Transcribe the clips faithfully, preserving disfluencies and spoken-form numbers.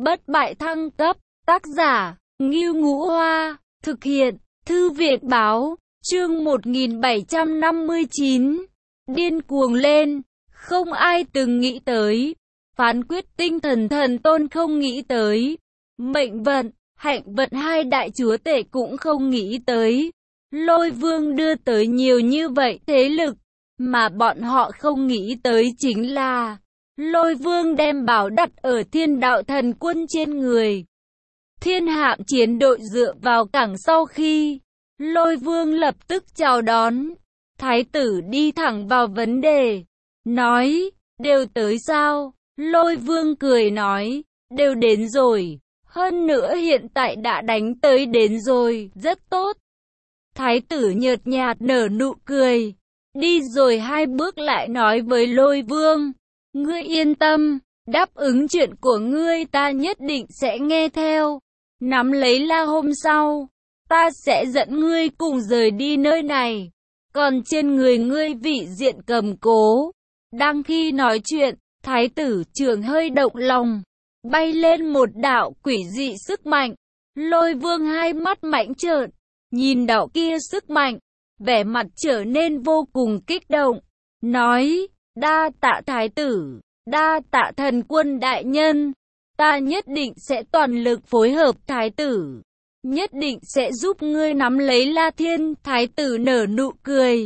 Bất bại thăng cấp, tác giả, Ngưu Ngũ Hoa, thực hiện, Thư viện báo, chương một nghìn bảy trăm năm mươi chín. Điên cuồng lên, không ai từng nghĩ tới. Phán quyết tinh thần thần tôn không nghĩ tới. Mệnh vận, hạnh vận hai đại chúa tể cũng không nghĩ tới. Lôi vương đưa tới nhiều như vậy thế lực, mà bọn họ không nghĩ tới chính là Lôi vương đem bảo đặt ở thiên đạo thần quân trên người. Thiên hạm chiến đội dựa vào cảng sau khi Lôi vương lập tức chào đón. Thái tử đi thẳng vào vấn đề, nói, đều tới sao? Lôi vương cười nói, đều đến rồi, hơn nữa hiện tại đã đánh tới đến rồi, rất tốt. Thái tử nhợt nhạt nở nụ cười, đi rồi hai bước lại nói với Lôi vương, ngươi yên tâm, đáp ứng chuyện của ngươi ta nhất định sẽ nghe theo. Nắm lấy La hôm sau, ta sẽ dẫn ngươi cùng rời đi nơi này. Còn trên người ngươi vị diện cầm cố. Đang khi nói chuyện, thái tử trưởng hơi động lòng, bay lên một đạo quỷ dị sức mạnh. Lôi vương hai mắt mãnh trợn, nhìn đạo kia sức mạnh, vẻ mặt trở nên vô cùng kích động, nói, đa tạ thái tử, đa tạ thần quân đại nhân, ta nhất định sẽ toàn lực phối hợp thái tử, nhất định sẽ giúp ngươi nắm lấy La Thiên. Thái tử nở nụ cười,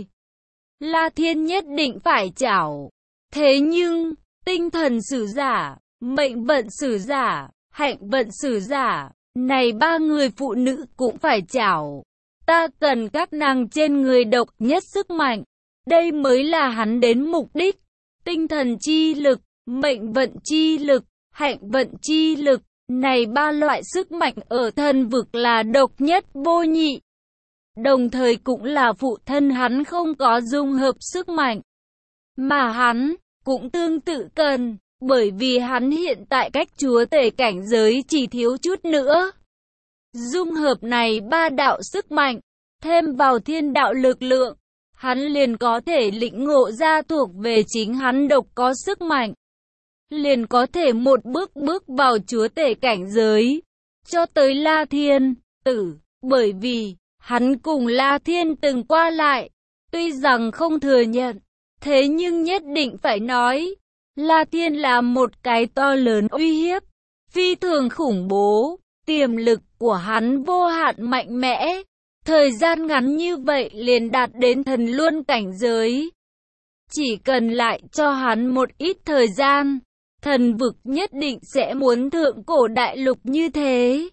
La Thiên nhất định phải chảo. Thế nhưng, tinh thần sử giả, mệnh vận sử giả, hạnh vận sử giả, này ba người phụ nữ cũng phải chảo. Ta cần các nàng trên người độc nhất sức mạnh, đây mới là hắn đến mục đích. Tinh thần chi lực, mệnh vận chi lực, hạnh vận chi lực, này ba loại sức mạnh ở thần vực là độc nhất vô nhị. Đồng thời cũng là phụ thân hắn không có dung hợp sức mạnh, mà hắn cũng tương tự cần, bởi vì hắn hiện tại cách chúa tể cảnh giới chỉ thiếu chút nữa. Dung hợp này ba đạo sức mạnh, thêm vào thiên đạo lực lượng, hắn liền có thể lĩnh ngộ ra thuộc về chính hắn độc có sức mạnh. Liền có thể một bước bước vào chúa tể cảnh giới, cho tới La Thiên tử, bởi vì hắn cùng La Thiên từng qua lại, tuy rằng không thừa nhận, thế nhưng nhất định phải nói, La Thiên là một cái to lớn uy hiếp, phi thường khủng bố, tiềm lực của hắn vô hạn mạnh mẽ, thời gian ngắn như vậy liền đạt đến thần luân cảnh giới. Chỉ cần lại cho hắn một ít thời gian, thần vực nhất định sẽ muốn thượng cổ đại lục như thế.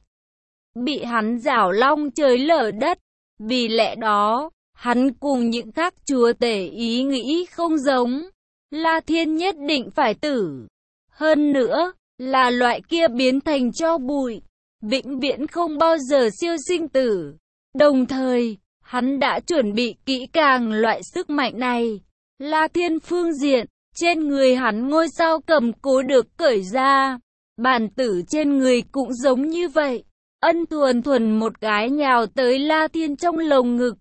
Bị hắn giảo long trời lở đất, vì lẽ đó, hắn cùng những các chúa tể ý nghĩ không giống. La Thiên nhất định phải tử. Hơn nữa, là loại kia biến thành tro bụi, vĩnh viễn không bao giờ siêu sinh tử. Đồng thời, hắn đã chuẩn bị kỹ càng loại sức mạnh này. La Thiên phương diện, trên người hắn ngôi sao cầm cố được cởi ra, bản tử trên người cũng giống như vậy. Ân thuần thuần một cái nhào tới La Thiên trong lồng ngực.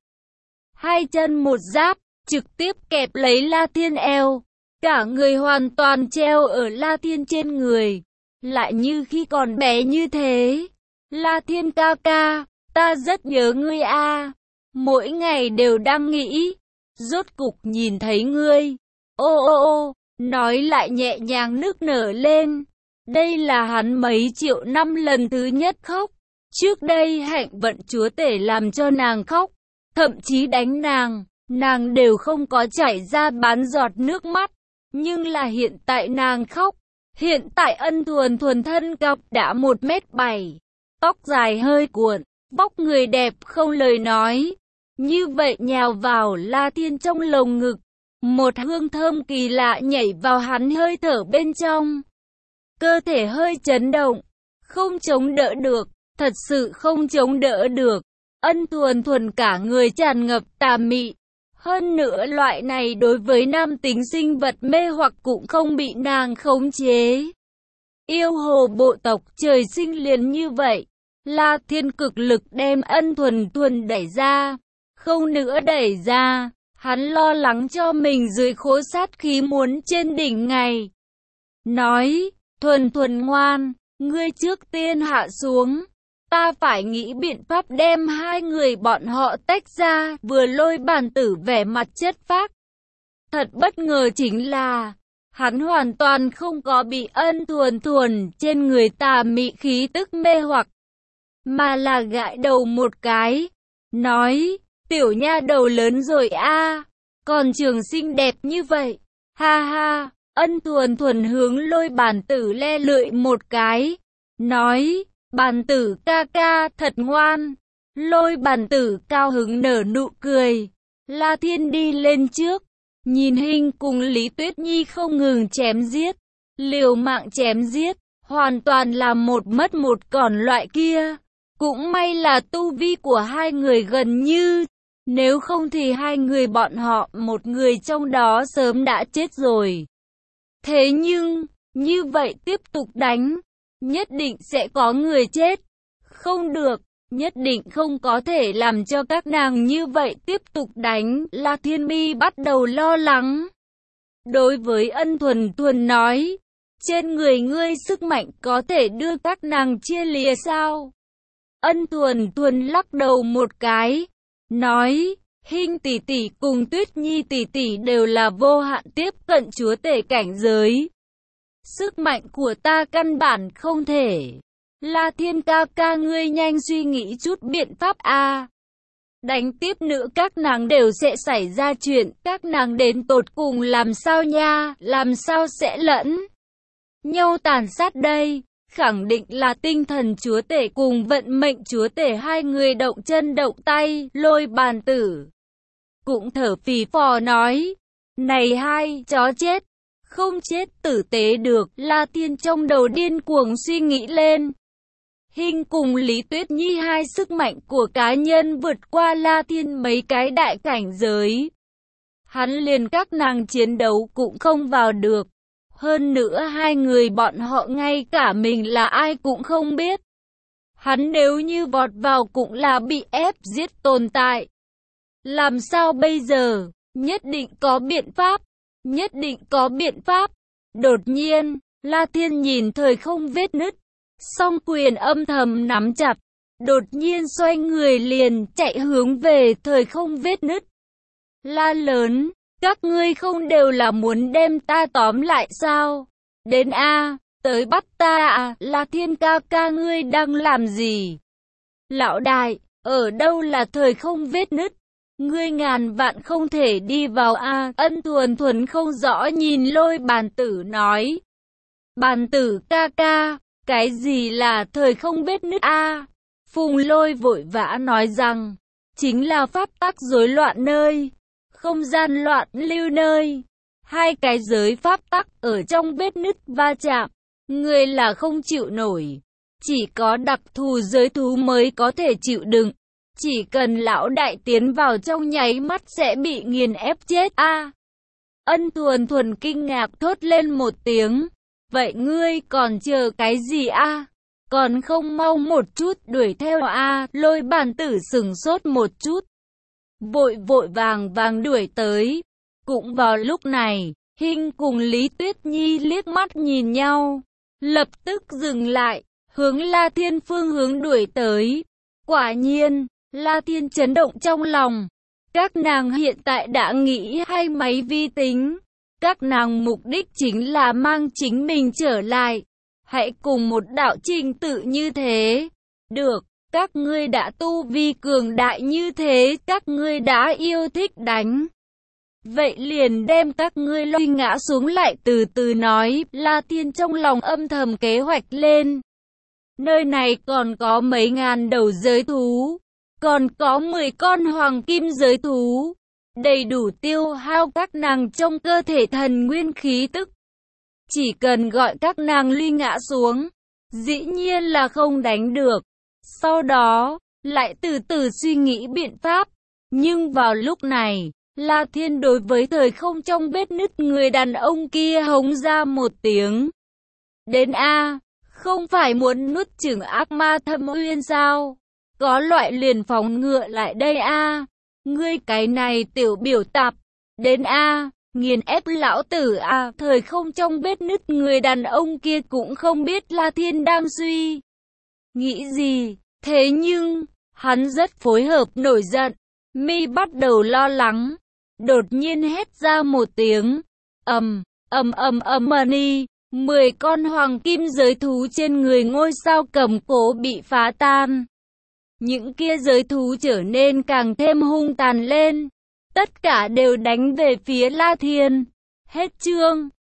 Hai chân một giáp, trực tiếp kẹp lấy La Thiên eo. Cả người hoàn toàn treo ở La Thiên trên người. Lại như khi còn bé như thế. La Thiên ca ca, ta rất nhớ ngươi a, mỗi ngày đều đang nghĩ. Rốt cục nhìn thấy ngươi. Ô ô ô, nói lại nhẹ nhàng nức nở lên. Đây là hắn mấy triệu năm lần thứ nhất khóc. Trước đây hạnh vận chúa tể làm cho nàng khóc, thậm chí đánh nàng, nàng đều không có chảy ra bán giọt nước mắt. Nhưng là hiện tại nàng khóc, hiện tại ân thuần thuần thân cọc đã một mét bảy, tóc dài hơi cuộn, vóc người đẹp không lời nói. Như vậy nhào vào La Thiên trong lồng ngực, một hương thơm kỳ lạ nhảy vào hắn hơi thở bên trong. Cơ thể hơi chấn động, không chống đỡ được, thật sự không chống đỡ được. Ân thuần thuần cả người tràn ngập tà mị. Hơn nữa loại này đối với nam tính sinh vật mê hoặc cũng không bị nàng khống chế. Yêu hồ bộ tộc trời sinh liền như vậy. La Thiên cực lực đem ân thuần thuần đẩy ra. Không nữa đẩy ra, hắn lo lắng cho mình dưới khố sát khí muốn trên đỉnh ngày. Nói, thuần thuần ngoan, ngươi trước tiên hạ xuống. Ta phải nghĩ biện pháp đem hai người bọn họ tách ra. Vừa Lôi Bàn Tử vẻ mặt chất phác. Thật bất ngờ chính là, hắn hoàn toàn không có bị Ân Thuần Thuần trên người tà mị khí tức mê hoặc, mà là gãi đầu một cái, nói, tiểu nha đầu lớn rồi a, còn trường xinh đẹp như vậy, ha ha. Ân Thuần Thuần hướng Lôi Bàn Tử le lưỡi một cái, nói, Bàn Tử ca ca thật ngoan. Lôi Bàn Tử cao hứng nở nụ cười. La Thiên đi lên trước, nhìn Hình cùng Lý Tuyết Nhi không ngừng chém giết, liều mạng chém giết, hoàn toàn là một mất một còn loại kia. Cũng may là tu vi của hai người gần như, nếu không thì hai người bọn họ, một người trong đó sớm đã chết rồi. Thế nhưng, như vậy tiếp tục đánh, nhất định sẽ có người chết. Không được, nhất định không có thể làm cho các nàng như vậy tiếp tục đánh. La Thiên Mi bắt đầu lo lắng. Đối với Ân Thuần Thuần nói, trên người ngươi sức mạnh có thể đưa các nàng chia lìa sao? Ân Thuần Thuần lắc đầu một cái, nói, Hình tỷ tỷ cùng Tuyết Nhi tỷ tỷ đều là vô hạn tiếp cận chúa tể cảnh giới. Sức mạnh của ta căn bản không thể. La Thiên ca ca ngươi nhanh suy nghĩ chút biện pháp a. Đánh tiếp nữa các nàng đều sẽ xảy ra chuyện, các nàng đến tột cùng làm sao nha, làm sao sẽ lẫn nhau tàn sát đây? Khẳng định là tinh thần chúa tể cùng vận mệnh chúa tể hai người động chân động tay. Lôi Bàn Tử cũng thở phì phò nói, này hai chó chết, không chết tử tế được. La Thiên trong đầu điên cuồng suy nghĩ lên. Hình cùng Lý Tuyết Nhi hai sức mạnh của cá nhân vượt qua La Thiên mấy cái đại cảnh giới. Hắn liền các nàng chiến đấu cũng không vào được. Hơn nữa hai người bọn họ ngay cả mình là ai cũng không biết. Hắn nếu như vọt vào cũng là bị ép giết tồn tại. Làm sao bây giờ? Nhất định có biện pháp. Nhất định có biện pháp. Đột nhiên, La Thiên nhìn thời không vết nứt. Song quyền âm thầm nắm chặt. Đột nhiên xoay người liền chạy hướng về thời không vết nứt. La lớn, các ngươi không đều là muốn đem ta tóm lại sao? Đến a, tới bắt ta à? La Thiên ca ca ngươi đang làm gì? Lão đại, ở đâu là thời không vết nứt? Ngươi ngàn vạn không thể đi vào a. Ân Thuần Thuần không rõ nhìn Lôi Bàn Tử nói. Bàn Tử ca ca, cái gì là thời không vết nứt a? Phùng Lôi vội vã nói rằng, chính là pháp tắc rối loạn nơi, không gian loạn lưu nơi. Hai cái giới pháp tắc ở trong vết nứt va chạm, người là không chịu nổi. Chỉ có đặc thù giới thú mới có thể chịu đựng. Chỉ cần lão đại tiến vào trong nháy mắt sẽ bị nghiền ép chết a. À, Ân Thuần Thuần kinh ngạc thốt lên một tiếng. Vậy ngươi còn chờ cái gì a? À? Còn không mau một chút đuổi theo a. À? Lôi Bàn Tử sừng sốt một chút, vội vội vàng vàng đuổi tới. Cũng vào lúc này, Hình cùng Lý Tuyết Nhi liếc mắt nhìn nhau, lập tức dừng lại, hướng La Thiên phương hướng đuổi tới. Quả nhiên, La Thiên chấn động trong lòng. Các nàng hiện tại đã nghĩ hay máy vi tính. Các nàng mục đích chính là mang chính mình trở lại. Hãy cùng một đạo trình tự như thế. Được, các ngươi đã tu vi cường đại như thế, các ngươi đã yêu thích đánh. Vậy liền đem các ngươi lôi ngã xuống lại từ từ nói. La Thiên trong lòng âm thầm kế hoạch lên. Nơi này còn có mấy ngàn đầu giới thú. Còn có mười con hoàng kim giới thú. Đầy đủ tiêu hao các nàng trong cơ thể thần nguyên khí tức. Chỉ cần gọi các nàng ly ngã xuống, dĩ nhiên là không đánh được. Sau đó, lại từ từ suy nghĩ biện pháp. Nhưng vào lúc này, La Thiên đối với thời không trong vết nứt người đàn ông kia hống ra một tiếng. Đến a, không phải muốn nuốt chửng ác ma thâm uyên sao? Có loại liền phóng ngựa lại đây a. Ngươi cái này tiểu biểu tạp. Đến a, Nghiền ép lão tử à, thời không trong vết nứt người đàn ông kia cũng không biết La Thiên đang suy nghĩ gì. Thế nhưng, hắn rất phối hợp nổi giận. Mi bắt đầu lo lắng. Đột nhiên hét ra một tiếng. ầm, ầm ầm ầm mani. Mười con hoàng kim giới thú trên người ngôi sao cầm cố bị phá tan. Những kia giới thú trở nên càng thêm hung tàn lên. Tất cả đều đánh về phía La Thiên. Hết chương.